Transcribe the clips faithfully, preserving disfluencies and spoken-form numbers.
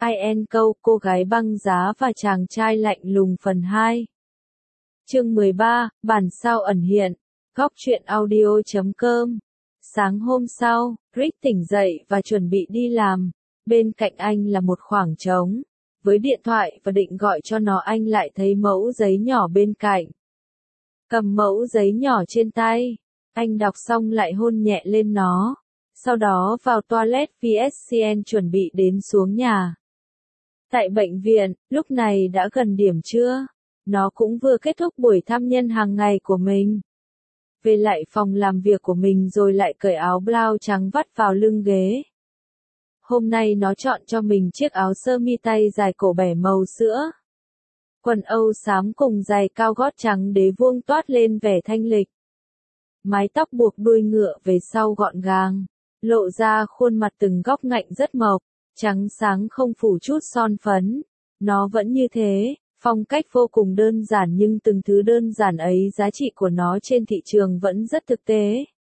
I N câu cô gái băng giá và chàng trai lạnh lùng phần hai. Chương mười ba, bản sao ẩn hiện. Góc truyện audio chấm com. Sáng hôm sau, Rick tỉnh dậy và chuẩn bị đi làm. Bên cạnh anh là một khoảng trống. Với điện thoại và định gọi cho nó, anh lại thấy mẫu giấy nhỏ bên cạnh. Cầm mẫu giấy nhỏ trên tay, anh đọc xong lại hôn nhẹ lên nó. Sau đó vào toilet vê ét xê en chuẩn bị đến xuống nhà. Tại bệnh viện, lúc này đã gần điểm trưa. Nó cũng vừa kết thúc buổi thăm nhân hàng ngày của mình. Về lại phòng làm việc của mình rồi lại cởi áo blau trắng vắt vào lưng ghế. Hôm nay nó chọn cho mình chiếc áo sơ mi tay dài cổ bẻ màu sữa. Quần âu xám cùng giày cao gót trắng đế vuông toát lên vẻ thanh lịch. Mái tóc buộc đuôi ngựa về sau gọn gàng, lộ ra khuôn mặt từng góc ngạnh rất mộc, trắng sáng không phủ chút son phấn. Nó vẫn như thế, phong cách vô cùng đơn giản nhưng từng thứ đơn giản ấy giá trị của nó trên thị trường vẫn rất thực tế.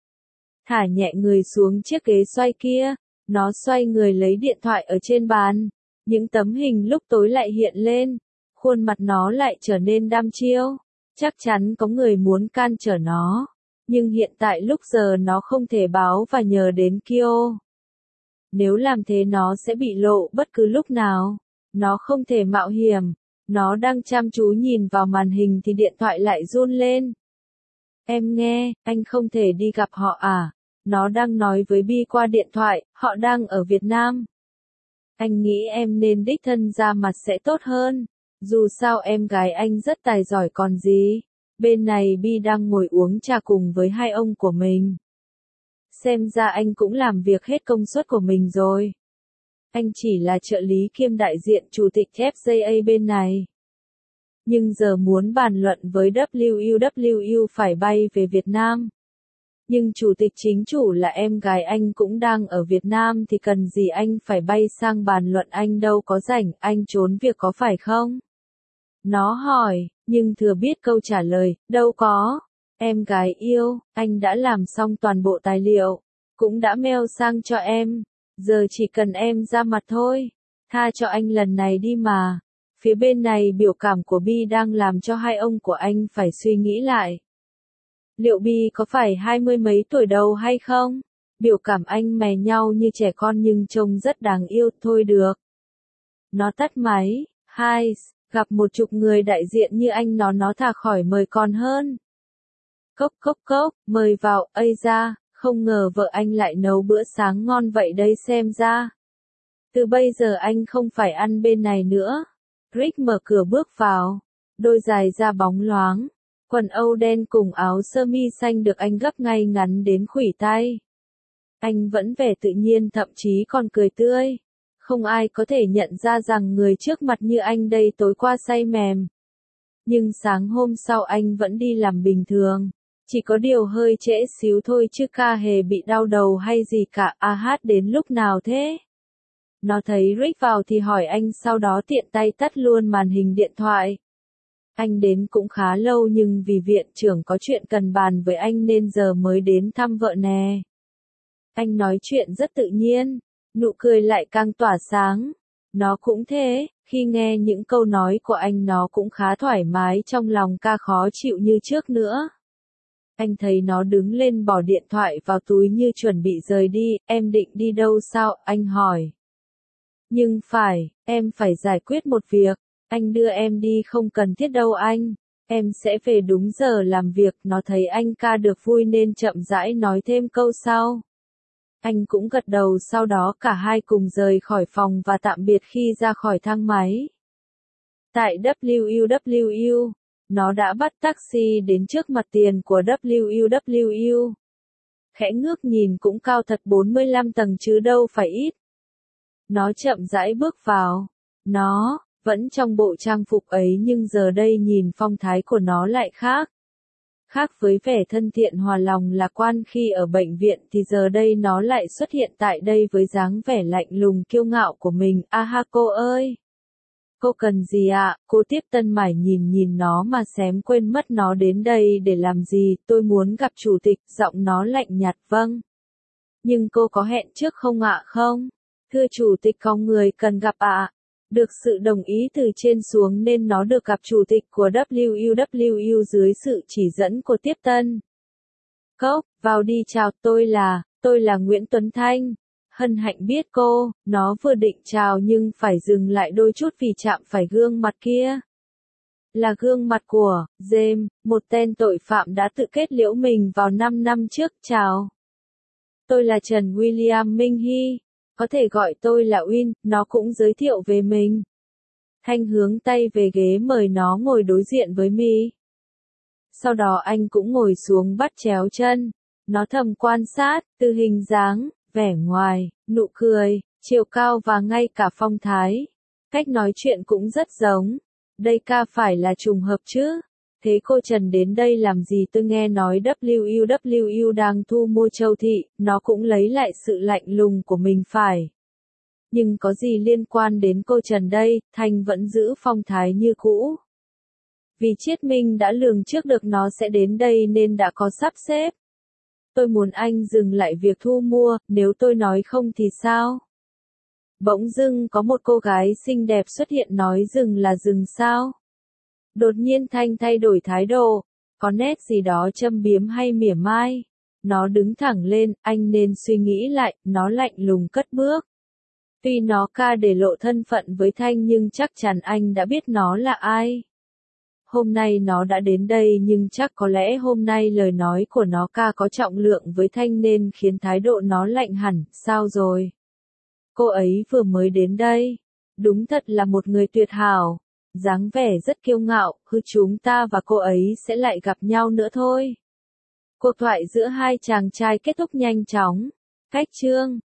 Thả nhẹ người xuống chiếc ghế xoay kia, nó xoay người lấy điện thoại ở trên bàn. Những tấm hình lúc tối lại hiện lên, khuôn mặt nó lại trở nên đăm chiêu. Chắc chắn có người muốn can trở nó, nhưng hiện tại lúc giờ nó không thể báo và nhờ đến Kyo. Nếu làm thế nó sẽ bị lộ bất cứ lúc nào. Nó không thể mạo hiểm. Nó đang chăm chú nhìn vào màn hình thì điện thoại lại run lên. Em nghe, anh không thể đi gặp họ à? Nó đang nói với Bi qua điện thoại, họ đang ở Việt Nam. Anh nghĩ em nên đích thân ra mặt sẽ tốt hơn. Dù sao em gái anh rất tài giỏi còn gì. Bên này Bi đang ngồi uống trà cùng với hai ông của mình. Xem ra anh cũng làm việc hết công suất của mình rồi. Anh chỉ là trợ lý kiêm đại diện chủ tịch ép gi a bên này. Nhưng giờ muốn bàn luận với W U W U phải bay về Việt Nam. Nhưng chủ tịch chính chủ là em gái anh cũng đang ở Việt Nam thì cần gì anh phải bay sang bàn luận, anh đâu có rảnh, anh trốn việc có phải không? Nó hỏi, nhưng thừa biết câu trả lời, đâu có. Em gái yêu, anh đã làm xong toàn bộ tài liệu, cũng đã mail sang cho em. Giờ chỉ cần em ra mặt thôi. Tha cho anh lần này đi mà. Phía bên này biểu cảm của Bi đang làm cho hai ông của anh phải suy nghĩ lại. Liệu Bi có phải hai mươi mấy tuổi đâu hay không? Biểu cảm anh mè nhau như trẻ con nhưng trông rất đáng yêu, thôi được. Nó tắt máy. Hai, gặp một chục người đại diện như anh nó nó thà khỏi mời còn hơn. Cốc cốc cốc, mời vào, ây da. Không ngờ vợ anh lại nấu bữa sáng ngon vậy đây xem ra. Từ bây giờ anh không phải ăn bên này nữa. Rick mở cửa bước vào. Đôi giày da bóng loáng. Quần âu đen cùng áo sơ mi xanh được anh gấp ngay ngắn đến khuỷu tay. Anh vẫn vẻ tự nhiên, thậm chí còn cười tươi. Không ai có thể nhận ra rằng người trước mặt như anh đây tối qua say mềm. Nhưng sáng hôm sau anh vẫn đi làm bình thường. Chỉ có điều hơi trễ xíu thôi chứ ca hề bị đau đầu hay gì cả. À hát đến lúc nào thế? Nó thấy Rick vào thì hỏi anh, sau đó tiện tay tắt luôn màn hình điện thoại. Anh đến cũng khá lâu nhưng vì viện trưởng có chuyện cần bàn với anh nên giờ mới đến thăm vợ nè. Anh nói chuyện rất tự nhiên, nụ cười lại càng tỏa sáng. Nó cũng thế, khi nghe những câu nói của anh nó cũng khá thoải mái trong lòng, ca khó chịu như trước nữa. Anh thấy nó đứng lên bỏ điện thoại vào túi như chuẩn bị rời đi. Em định đi đâu sao? Anh hỏi. Nhưng phải, em phải giải quyết một việc. Anh đưa em đi không cần thiết đâu anh. Em sẽ về đúng giờ làm việc. Nó thấy anh ca được vui nên chậm rãi nói thêm câu sau. Anh cũng gật đầu, sau đó cả hai cùng rời khỏi phòng và tạm biệt khi ra khỏi thang máy. Tại W U W U, nó đã bắt taxi đến trước mặt tiền của W U W U. Khẽ ngước nhìn cũng cao thật, bốn mươi lăm tầng chứ đâu phải ít. Nó chậm rãi bước vào. Nó vẫn trong bộ trang phục ấy nhưng giờ đây nhìn phong thái của nó lại khác. Khác với vẻ thân thiện hòa lòng lạc quan khi ở bệnh viện thì giờ đây nó lại xuất hiện tại đây với dáng vẻ lạnh lùng kiêu ngạo của mình. A ha cô ơi! Cô cần gì ạ? À? Cô tiếp tân mải nhìn nhìn nó mà xém quên mất nó đến đây để làm gì. Tôi muốn gặp chủ tịch, giọng nó lạnh nhạt. Vâng. Nhưng cô có hẹn trước không ạ? Không. Thưa chủ tịch, có người cần gặp ạ. Được sự đồng ý từ trên xuống nên nó được gặp chủ tịch của W U W U dưới sự chỉ dẫn của tiếp tân. Cốc, vào đi. Chào, tôi là, tôi là Nguyễn Tuấn Thanh. Hân hạnh biết cô. Nó vừa định chào nhưng phải dừng lại đôi chút vì chạm phải gương mặt kia. Là gương mặt của James, một tên tội phạm đã tự kết liễu mình vào năm năm trước. Chào. Tôi là Trần William Minh Hy. Có thể gọi tôi là Win. Nó cũng giới thiệu về mình. Thanh hướng tay về ghế mời nó ngồi đối diện với mi. Sau đó anh cũng ngồi xuống bắt chéo chân. Nó thầm quan sát, từ hình dáng, vẻ ngoài, nụ cười, chiều cao và ngay cả phong thái. Cách nói chuyện cũng rất giống. Đây ca phải là trùng hợp chứ. Thế cô Trần đến đây làm gì? Tôi nghe nói W U W U đang thu mua Châu Thị, nó cũng lấy lại sự lạnh lùng của mình phải. Nhưng có gì liên quan đến cô Trần đây? Thanh vẫn giữ phong thái như cũ. Vì Triết Minh đã lường trước được nó sẽ đến đây nên đã có sắp xếp. Tôi muốn anh dừng lại việc thu mua, nếu tôi nói không thì sao? Bỗng dưng có một cô gái xinh đẹp xuất hiện nói dừng là dừng sao? Đột nhiên Thanh thay đổi thái độ, có nét gì đó châm biếm hay mỉa mai. Nó đứng thẳng lên, anh nên suy nghĩ lại, nó lạnh lùng cất bước. Tuy nó ca để lộ thân phận với Thanh nhưng chắc chắn anh đã biết nó là ai. Hôm nay nó đã đến đây nhưng chắc có lẽ hôm nay lời nói của nó ca có trọng lượng với Thanh nên khiến thái độ nó lạnh hẳn. Sao rồi? Cô ấy vừa mới đến đây. Đúng thật là một người tuyệt hảo. Dáng vẻ rất kiêu ngạo, hư chúng ta và cô ấy sẽ lại gặp nhau nữa thôi. Cuộc thoại giữa hai chàng trai kết thúc nhanh chóng. Cách chương